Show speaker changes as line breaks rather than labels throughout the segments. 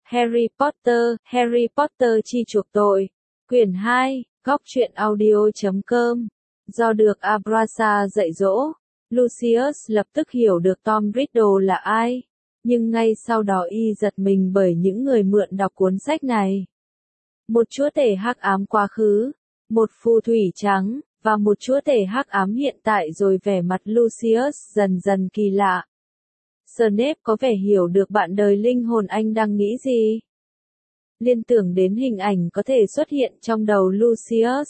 Harry Potter chi chuộc tội. Quyển 2, góc truyện audio.com. Do được Abrasa dạy dỗ, Lucius lập tức hiểu được Tom Riddle là ai. Nhưng ngay sau đó y giật mình bởi những người mượn đọc cuốn sách này. Một chúa tể hắc ám quá khứ, một phù thủy trắng, và một chúa tể hắc ám hiện tại, rồi vẻ mặt Lucius dần dần kỳ lạ. Snape có vẻ hiểu được bạn đời linh hồn anh đang nghĩ gì. Liên tưởng đến hình ảnh có thể xuất hiện trong đầu Lucius.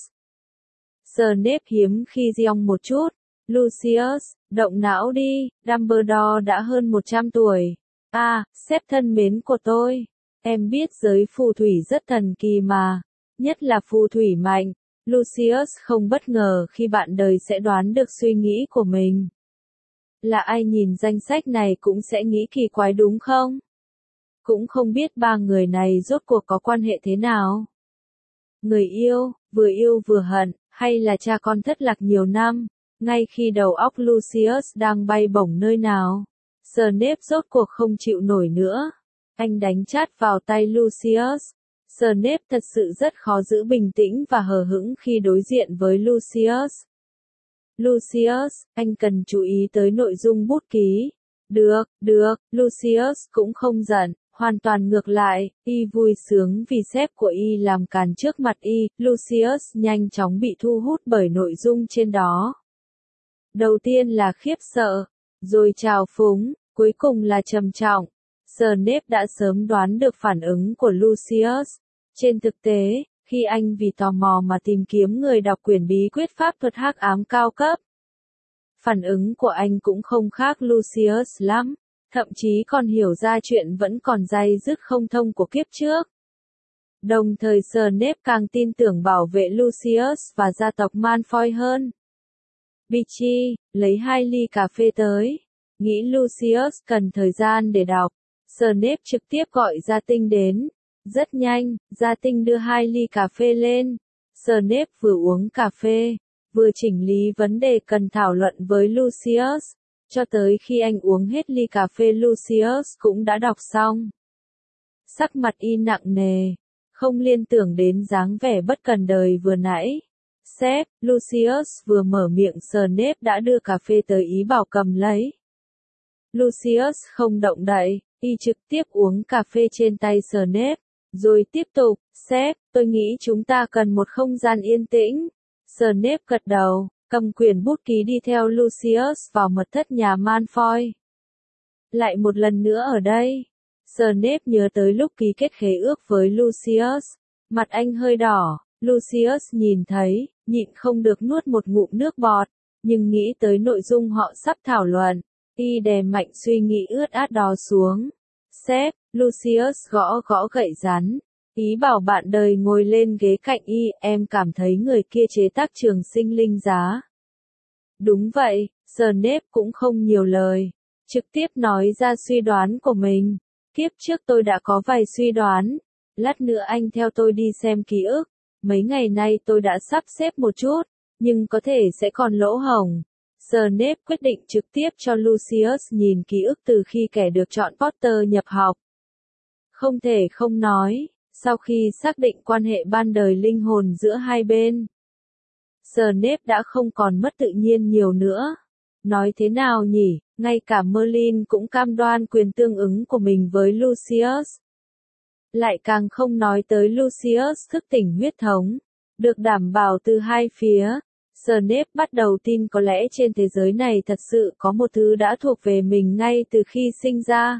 Snape hiếm khi giong một chút. Lucius, động não đi, Dumbledore đã hơn 100 tuổi. Sếp thân mến của tôi. Em biết giới phù thủy rất thần kỳ mà. Nhất là phù thủy mạnh. Lucius không bất ngờ khi bạn đời sẽ đoán được suy nghĩ của mình. Là ai nhìn danh sách này cũng sẽ nghĩ kỳ quái đúng không? Cũng không biết ba người này rốt cuộc có quan hệ thế nào. Người yêu vừa hận, hay là cha con thất lạc nhiều năm, ngay khi đầu óc Lucius đang bay bổng nơi nào. Snape rốt cuộc không chịu nổi nữa. Anh đánh chát vào tay Lucius. Snape thật sự rất khó giữ bình tĩnh và hờ hững khi đối diện với Lucius. Lucius, anh cần chú ý tới nội dung bút ký. Được, Lucius cũng không giận, hoàn toàn ngược lại, y vui sướng vì sếp của y làm càn trước mặt y. Lucius nhanh chóng bị thu hút bởi nội dung trên đó. Đầu tiên là khiếp sợ, rồi trào phúng, cuối cùng là trầm trọng. Snape đã sớm đoán được phản ứng của Lucius. Trên thực tế, khi anh vì tò mò mà tìm kiếm người đọc quyển bí quyết pháp thuật hắc ám cao cấp, phản ứng của anh cũng không khác Lucius lắm, thậm chí còn hiểu ra chuyện vẫn còn day dứt không thông của kiếp trước. Đồng thời Snape càng tin tưởng bảo vệ Lucius và gia tộc Malfoy hơn. Peachy, lấy 2 ly cà phê tới. Nghĩ Lucius cần thời gian để đọc, Snape trực tiếp gọi Gia Tinh đến. Rất nhanh, Gia Tinh đưa 2 ly cà phê lên. Snape vừa uống cà phê, vừa chỉnh lý vấn đề cần thảo luận với Lucius. Cho tới khi anh uống hết ly cà phê Lucius cũng đã đọc xong. Sắc mặt y nặng nề, không liên tưởng đến dáng vẻ bất cần đời vừa nãy. Sếp, Lucius vừa mở miệng Snape đã đưa cà phê tới ý bảo cầm lấy. Lucius không động đậy, y trực tiếp uống cà phê trên tay Snape, rồi tiếp tục, sếp, tôi nghĩ chúng ta cần một không gian yên tĩnh. Snape gật đầu, cầm quyển bút ký đi theo Lucius vào mật thất nhà Malfoy. Lại một lần nữa ở đây, Snape nhớ tới lúc ký kết khế ước với Lucius, mặt anh hơi đỏ. Lucius nhìn thấy, nhịn không được nuốt một ngụm nước bọt, nhưng nghĩ tới nội dung họ sắp thảo luận, y đè mạnh suy nghĩ ướt át đó xuống. Sếp, Lucius gõ gậy rắn, ý bảo bạn đời ngồi lên ghế cạnh y, em cảm thấy người kia chế tác trường sinh linh giá. Đúng vậy, Snape cũng không nhiều lời, trực tiếp nói ra suy đoán của mình. Kiếp trước tôi đã có vài suy đoán, lát nữa anh theo tôi đi xem ký ức. Mấy ngày nay tôi đã sắp xếp một chút, nhưng có thể sẽ còn lỗ hổng. Snape quyết định trực tiếp cho Lucius nhìn ký ức từ khi kẻ được chọn Potter nhập học. Không thể không nói, sau khi xác định quan hệ ban đời linh hồn giữa hai bên, Snape đã không còn mất tự nhiên nhiều nữa. Nói thế nào nhỉ, ngay cả Merlin cũng cam đoan quyền tương ứng của mình với Lucius. Lại càng không nói tới Lucius thức tỉnh huyết thống, được đảm bảo từ hai phía. Snape bắt đầu tin có lẽ trên thế giới này thật sự có một thứ đã thuộc về mình ngay từ khi sinh ra.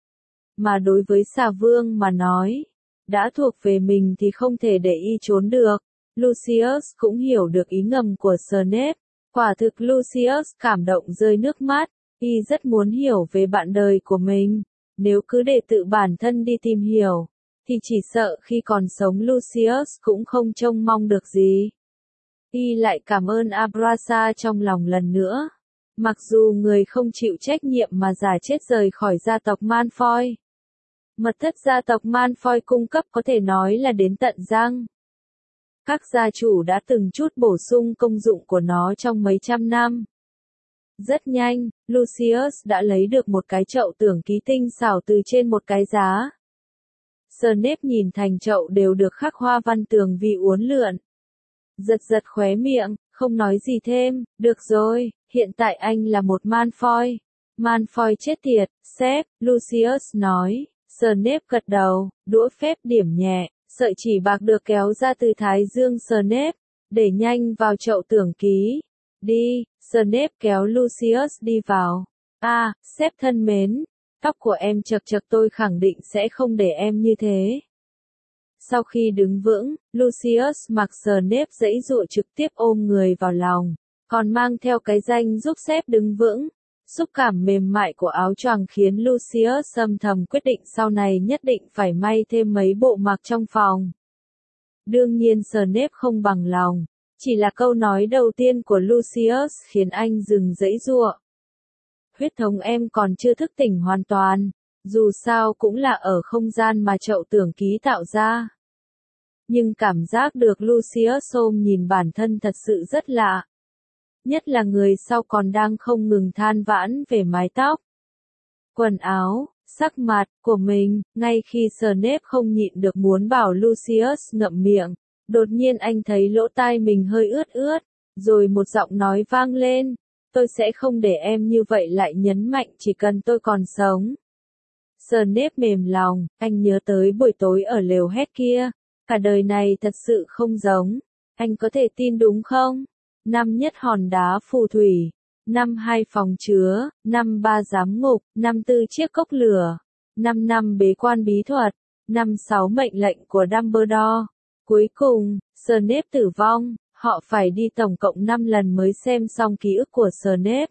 Mà đối với xà vương mà nói, đã thuộc về mình thì không thể để y trốn được. Lucius cũng hiểu được ý ngầm của Snape. Quả thực Lucius cảm động rơi nước mắt, y rất muốn hiểu về bạn đời của mình. Nếu cứ để tự bản thân đi tìm hiểu, thì chỉ sợ khi còn sống Lucius cũng không trông mong được gì. Y lại cảm ơn Abrasa trong lòng lần nữa. Mặc dù người không chịu trách nhiệm mà giả chết rời khỏi gia tộc Malfoy. Mật thất gia tộc Malfoy cung cấp có thể nói là đến tận răng. Các gia chủ đã từng chút bổ sung công dụng của nó trong mấy trăm năm. Rất nhanh, Lucius đã lấy được một cái chậu tưởng ký tinh xảo từ trên một cái giá. Snape nhìn thành chậu đều được khắc hoa văn tường vi uốn lượn. Giật khóe miệng, không nói gì thêm, được rồi, hiện tại anh là một Malfoy. Malfoy chết tiệt, sếp, Lucius nói. Snape gật đầu, đũa phép điểm nhẹ, sợi chỉ bạc được kéo ra từ thái dương Snape, để nhanh vào chậu tưởng ký. Đi, Snape kéo Lucius đi vào. À, sếp thân mến, tóc của em chật tôi khẳng định sẽ không để em như thế. Sau khi đứng vững, Lucius mặc Snape giãy giụa trực tiếp ôm người vào lòng, còn mang theo cái danh giúp sếp đứng vững. Xúc cảm mềm mại của áo choàng khiến Lucius âm thầm quyết định sau này nhất định phải may thêm mấy bộ mặc trong phòng. Đương nhiên Snape không bằng lòng, chỉ là câu nói đầu tiên của Lucius khiến anh dừng giãy giụa. Huyết thống em còn chưa thức tỉnh hoàn toàn, dù sao cũng là ở không gian mà chậu tưởng ký tạo ra. Nhưng cảm giác được Lucius ôm nhìn bản thân thật sự rất lạ. Nhất là người sau còn đang không ngừng than vãn về mái tóc, quần áo, sắc mặt của mình, ngay khi Snape không nhịn được muốn bảo Lucius ngậm miệng, đột nhiên anh thấy lỗ tai mình hơi ướt, rồi một giọng nói vang lên, tôi sẽ không để em như vậy, lại nhấn mạnh chỉ cần tôi còn sống. Snape mềm lòng, anh nhớ tới buổi tối ở lều hét kia, cả đời này thật sự không giống, anh có thể tin đúng không? Năm nhất hòn đá phù thủy, năm 2 phòng chứa, năm 3 giám ngục, năm 4 chiếc cốc lửa, năm 5 bế quan bí thuật, năm 6 mệnh lệnh của Dumbledore. Cuối cùng, Snape tử vong, họ phải đi tổng cộng 5 lần mới xem xong ký ức của Snape.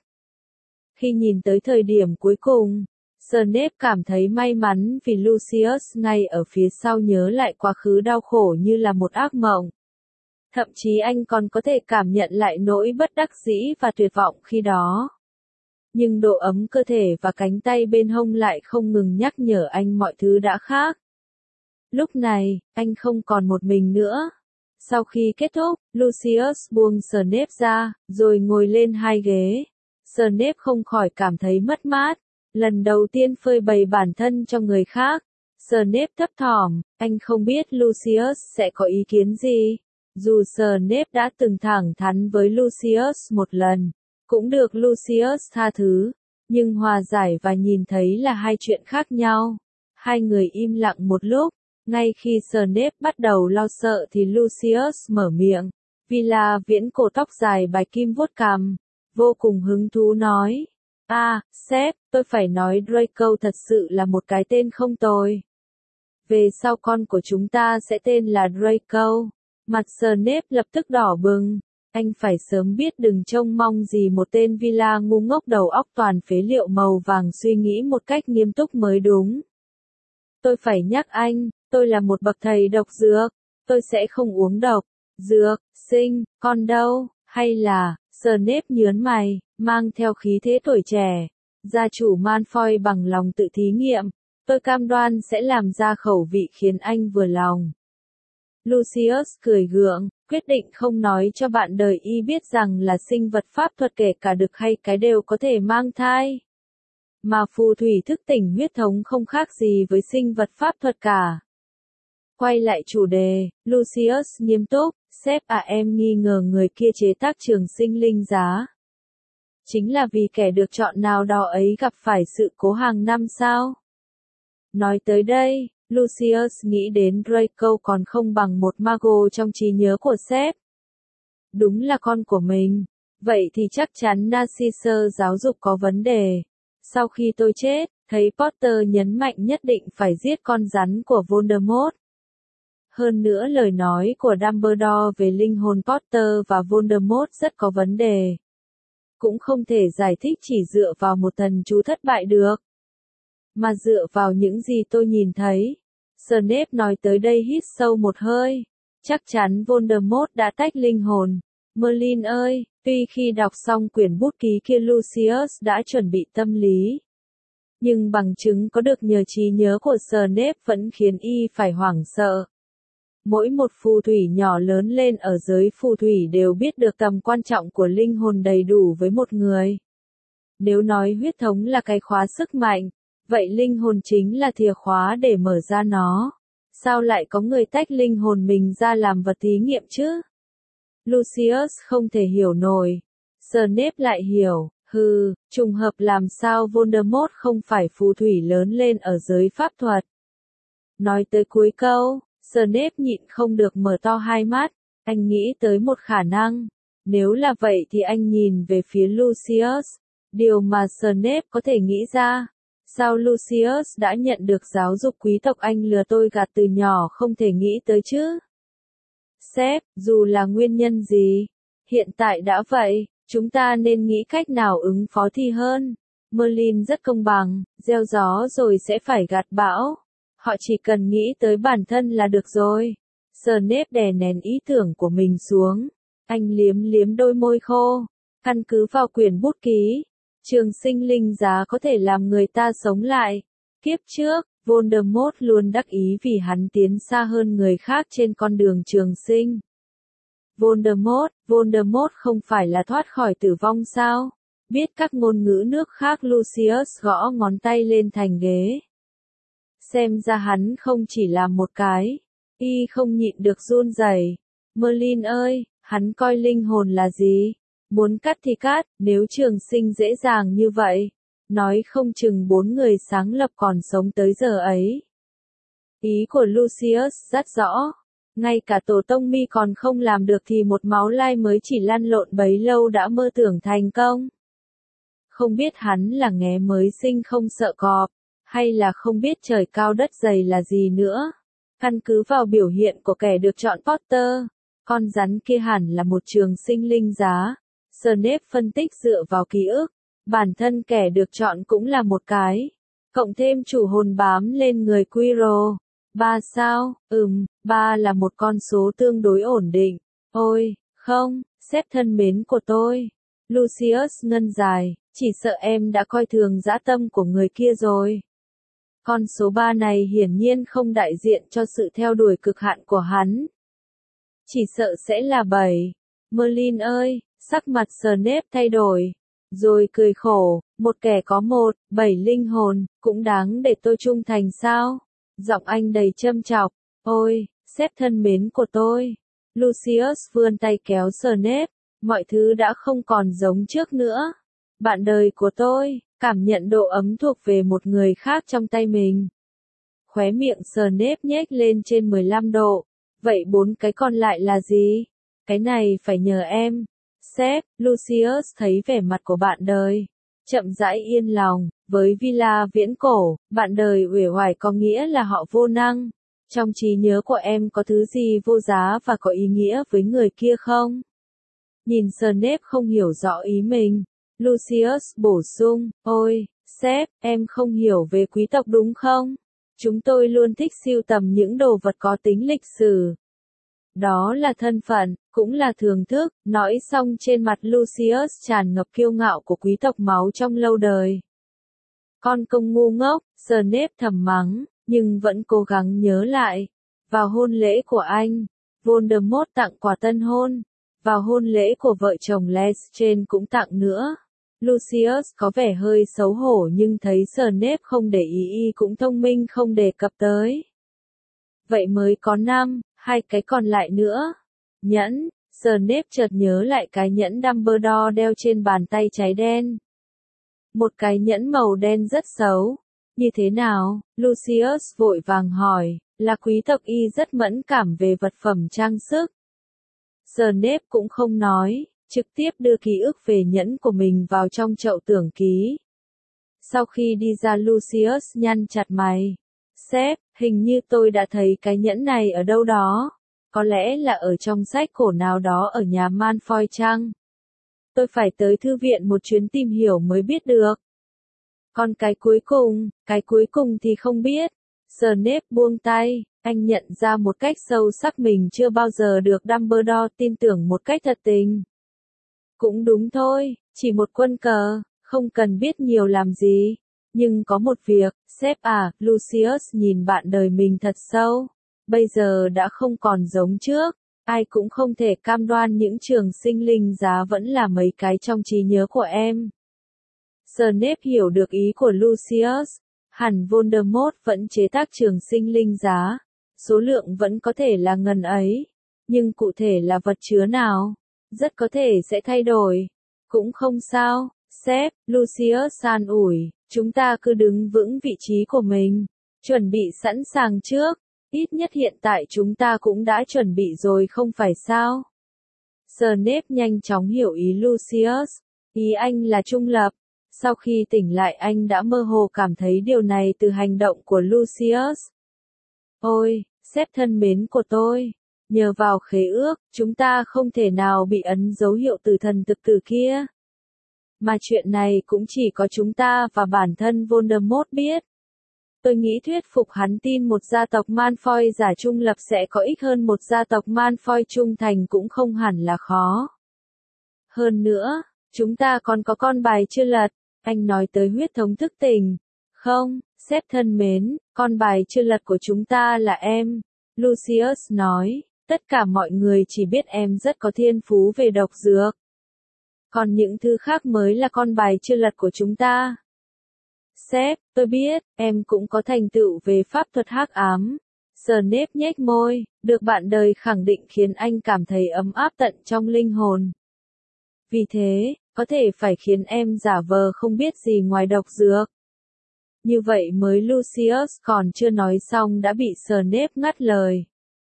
Khi nhìn tới thời điểm cuối cùng, Snape cảm thấy may mắn vì Lucius ngay ở phía sau nhớ lại quá khứ đau khổ như là một ác mộng. Thậm chí anh còn có thể cảm nhận lại nỗi bất đắc dĩ và tuyệt vọng khi đó. Nhưng độ ấm cơ thể và cánh tay bên hông lại không ngừng nhắc nhở anh mọi thứ đã khác. Lúc này, anh không còn một mình nữa. Sau khi kết thúc, Lucius buông Snape ra, rồi ngồi lên hai ghế. Snape không khỏi cảm thấy mất mát. Lần đầu tiên phơi bày bản thân cho người khác. Snape thấp thỏm, anh không biết Lucius sẽ có ý kiến gì. Dù Snape đã từng thẳng thắn với Lucius một lần, cũng được Lucius tha thứ, nhưng hòa giải và nhìn thấy là hai chuyện khác nhau. Hai người im lặng một lúc, ngay khi Snape bắt đầu lo sợ thì Lucius mở miệng, vì là viễn cổ tóc dài bài kim vuốt cằm, vô cùng hứng thú nói. À, sếp, tôi phải nói Draco thật sự là một cái tên không tồi. Về sau con của chúng ta sẽ tên là Draco. Mặt Snape lập tức đỏ bừng, anh phải sớm biết đừng trông mong gì một tên villa ngu ngốc đầu óc toàn phế liệu màu vàng suy nghĩ một cách nghiêm túc mới đúng. Tôi phải nhắc anh, tôi là một bậc thầy độc dược, tôi sẽ không uống độc, dược, sinh, con đâu, hay là, Snape nhướng mày, mang theo khí thế tuổi trẻ, gia chủ Malfoy bằng lòng tự thí nghiệm, tôi cam đoan sẽ làm ra khẩu vị khiến anh vừa lòng. Lucius cười gượng, quyết định không nói cho bạn đời y biết rằng là sinh vật pháp thuật kể cả đực hay cái đều có thể mang thai. Mà phù thủy thức tỉnh huyết thống không khác gì với sinh vật pháp thuật cả. Quay lại chủ đề, Lucius nghiêm túc, sếp à, em nghi ngờ người kia chế tác trường sinh linh giá. Chính là vì kẻ được chọn nào đó ấy gặp phải sự cố hàng năm sao? Nói tới đây, Lucius nghĩ đến Draco còn không bằng một mago trong trí nhớ của sếp. Đúng là con của mình. Vậy thì chắc chắn Narcissus giáo dục có vấn đề. Sau khi tôi chết, thấy Potter nhấn mạnh nhất định phải giết con rắn của Voldemort. Hơn nữa lời nói của Dumbledore về linh hồn Potter và Voldemort rất có vấn đề. Cũng không thể giải thích chỉ dựa vào một thần chú thất bại được. Mà dựa vào những gì tôi nhìn thấy. Snape nói tới đây hít sâu một hơi. Chắc chắn Voldemort đã tách linh hồn. Merlin ơi, tuy khi đọc xong quyển bút ký kia Lucius đã chuẩn bị tâm lý. Nhưng bằng chứng có được nhờ trí nhớ của Snape vẫn khiến y phải hoảng sợ. Mỗi một phù thủy nhỏ lớn lên ở giới phù thủy đều biết được tầm quan trọng của linh hồn đầy đủ với một người. Nếu nói huyết thống là cái khóa sức mạnh, vậy linh hồn chính là chìa khóa để mở ra nó. Sao lại có người tách linh hồn mình ra làm vật thí nghiệm chứ? Lucius không thể hiểu nổi. Snape lại hiểu, trùng hợp làm sao Voldemort không phải phù thủy lớn lên ở giới pháp thuật. Nói tới cuối câu, Snape nhịn không được mở to hai mắt, anh nghĩ tới một khả năng. Nếu là vậy thì anh nhìn về phía Lucius, điều mà Snape có thể nghĩ ra. Sao Lucius đã nhận được giáo dục quý tộc anh lừa tôi gạt từ nhỏ không thể nghĩ tới chứ? Sếp, dù là nguyên nhân gì, hiện tại đã vậy, chúng ta nên nghĩ cách nào ứng phó thì hơn. Merlin rất công bằng, gieo gió rồi sẽ phải gặt bão. Họ chỉ cần nghĩ tới bản thân là được rồi. Snape đè nén ý tưởng của mình xuống. Anh liếm liếm đôi môi khô. Căn cứ vào quyển bút ký, trường sinh linh giá có thể làm người ta sống lại. Kiếp trước, Voldemort luôn đắc ý vì hắn tiến xa hơn người khác trên con đường trường sinh. Voldemort không phải là thoát khỏi tử vong sao? Biết các ngôn ngữ nước khác Lucius gõ ngón tay lên thành ghế. Xem ra hắn không chỉ là một cái. Y không nhịn được run rẩy. Merlin ơi, hắn coi linh hồn là gì? Muốn cắt thì cắt, nếu trường sinh dễ dàng như vậy. Nói không chừng 4 người sáng lập còn sống tới giờ ấy. Ý của Lucius rất rõ. Ngay cả tổ tông mi còn không làm được thì một máu lai mới chỉ lăn lộn bấy lâu đã mơ tưởng thành công. Không biết hắn là nghé mới sinh không sợ cọp, hay là không biết trời cao đất dày là gì nữa. Căn cứ vào biểu hiện của kẻ được chọn Potter, con rắn kia hẳn là một trường sinh linh giá. Snape phân tích dựa vào ký ức, bản thân kẻ được chọn cũng là một cái. Cộng thêm chủ hồn bám lên người Quirrell. 3 sao, 3 là một con số tương đối ổn định. Ôi, không, sếp thân mến của tôi. Lucius ngân dài, chỉ sợ em đã coi thường dã tâm của người kia rồi. Con số 3 này hiển nhiên không đại diện cho sự theo đuổi cực hạn của hắn. Chỉ sợ sẽ là 7. Merlin ơi, sắc mặt Snape thay đổi. Rồi cười khổ, một kẻ có 7 linh hồn, cũng đáng để tôi trung thành sao? Giọng anh đầy châm chọc. Ôi, sếp thân mến của tôi. Lucius vươn tay kéo Snape. Mọi thứ đã không còn giống trước nữa. Bạn đời của tôi, cảm nhận độ ấm thuộc về một người khác trong tay mình. Khóe miệng Snape nhếch lên trên 15 độ. Vậy 4 cái còn lại là gì? Cái này phải nhờ em. Sếp, Lucius thấy vẻ mặt của bạn đời. Chậm rãi yên lòng, với villa viễn cổ, bạn đời uể oải có nghĩa là họ vô năng. Trong trí nhớ của em có thứ gì vô giá và có ý nghĩa với người kia không? Nhìn Snape không hiểu rõ ý mình, Lucius bổ sung, ôi, sếp, em không hiểu về quý tộc đúng không? Chúng tôi luôn thích sưu tầm những đồ vật có tính lịch sử. Đó là thân phận, cũng là thưởng thức, nói xong trên mặt Lucius tràn ngập kiêu ngạo của quý tộc máu trong lâu đời. Con công ngu ngốc, Snape thầm mắng, nhưng vẫn cố gắng nhớ lại. Vào hôn lễ của anh, Voldemort tặng quà tân hôn. Vào hôn lễ của vợ chồng Lestrange cũng tặng nữa. Lucius có vẻ hơi xấu hổ nhưng thấy Snape không để ý cũng thông minh không đề cập tới. Vậy mới có 5, 2 cái còn lại nữa. Nhẫn, Snape chợt nhớ lại cái nhẫn Dumbledore đeo trên bàn tay trái đen. Một cái nhẫn màu đen rất xấu. Như thế nào? Lucius vội vàng hỏi, là quý tộc y rất mẫn cảm về vật phẩm trang sức. Snape cũng không nói, trực tiếp đưa ký ức về nhẫn của mình vào trong chậu tưởng ký. Sau khi đi ra Lucius nhăn chặt mày. Sếp, hình như tôi đã thấy cái nhẫn này ở đâu đó. Có lẽ là ở trong sách cổ nào đó ở nhà Malfoy chăng? Tôi phải tới thư viện một chuyến tìm hiểu mới biết được. Còn cái cuối cùng thì không biết. Snape buông tay, anh nhận ra một cách sâu sắc mình chưa bao giờ được Dumbledore tin tưởng một cách thật tình. Cũng đúng thôi, chỉ một quân cờ, không cần biết nhiều làm gì. Nhưng có một việc, sếp à, Lucius nhìn bạn đời mình thật sâu. Bây giờ đã không còn giống trước, ai cũng không thể cam đoan những trường sinh linh giá vẫn là mấy cái trong trí nhớ của em. Snape hiểu được ý của Lucius, hẳn Voldemort vẫn chế tác trường sinh linh giá. số lượng vẫn có thể là ngần ấy, nhưng cụ thể là vật chứa nào, rất có thể sẽ thay đổi. Cũng không sao, sếp, Lucius an ủi, chúng ta cứ đứng vững vị trí của mình, chuẩn bị sẵn sàng trước, ít nhất hiện tại chúng ta cũng đã chuẩn bị rồi không phải sao? Snape nhanh chóng hiểu ý Lucius, ý anh là trung lập. Sau khi tỉnh lại anh đã mơ hồ cảm thấy điều này từ hành động của Lucius. Ôi, sếp thân mến của tôi, nhờ vào khế ước, chúng ta không thể nào bị ấn dấu hiệu tử thần thực tử kia. Mà chuyện này cũng chỉ có chúng ta và bản thân Voldemort biết. Tôi nghĩ thuyết phục hắn tin một gia tộc Malfoy giả trung lập sẽ có ích hơn một gia tộc Malfoy trung thành cũng không hẳn là khó. Hơn nữa, chúng ta còn có con bài chưa lật. Anh nói tới huyết thống thức tỉnh. Không, sếp thân mến, con bài chưa lật của chúng ta là em. Lucius nói, tất cả mọi người chỉ biết em rất có thiên phú về độc dược. Còn những thứ khác mới là con bài chưa lật của chúng ta. Sếp, tôi biết, em cũng có thành tựu về pháp thuật hắc ám. Snape nhếch môi, được bạn đời khẳng định khiến anh cảm thấy ấm áp tận trong linh hồn. Vì thế, có thể phải khiến em giả vờ không biết gì ngoài độc dược. Như vậy mới Lucius còn chưa nói xong đã bị Snape ngắt lời.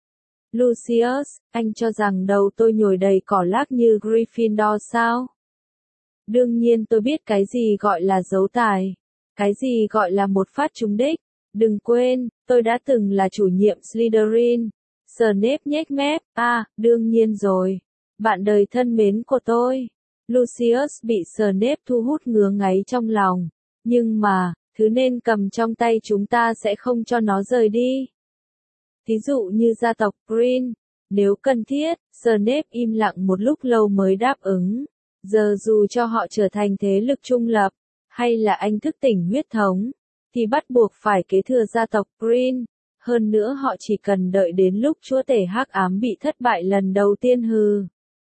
Lucius, anh cho rằng đầu tôi nhồi đầy cỏ lác như Gryffindor sao? Đương nhiên tôi biết cái gì gọi là dấu tài. Cái gì gọi là một phát trúng đích. Đừng quên, tôi đã từng là chủ nhiệm Slytherin. Snape nhếch mép, đương nhiên rồi. Bạn đời thân mến của tôi. Lucius bị Snape thu hút ngứa ngáy trong lòng. Nhưng mà, thứ nên cầm trong tay chúng ta sẽ không cho nó rời đi. Ví dụ như gia tộc Green. Nếu cần thiết, Snape im lặng một lúc lâu mới đáp ứng. Giờ dù cho họ trở thành thế lực trung lập, hay là anh thức tỉnh huyết thống, thì bắt buộc phải kế thừa gia tộc Green. Hơn nữa họ chỉ cần đợi đến lúc chúa tể hắc ám bị thất bại lần đầu tiên hừ.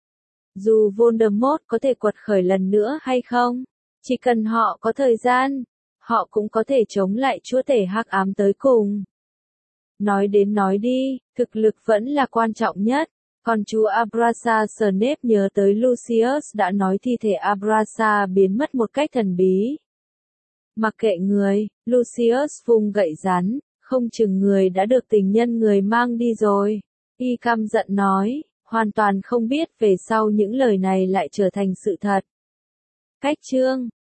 Dù Voldemort có thể quật khởi lần nữa hay không, chỉ cần họ có thời gian, họ cũng có thể chống lại chúa tể hắc ám tới cùng. Nói đến nói đi, thực lực vẫn là quan trọng nhất. Còn chú Abrasa Snape nhớ tới Lucius đã nói thi thể Abrasa biến mất một cách thần bí. Mặc kệ người, Lucius vung gậy rắn, không chừng người đã được tình nhân người mang đi rồi. Y căm giận nói, hoàn toàn không biết về sau những lời này lại trở thành sự thật. Cách chương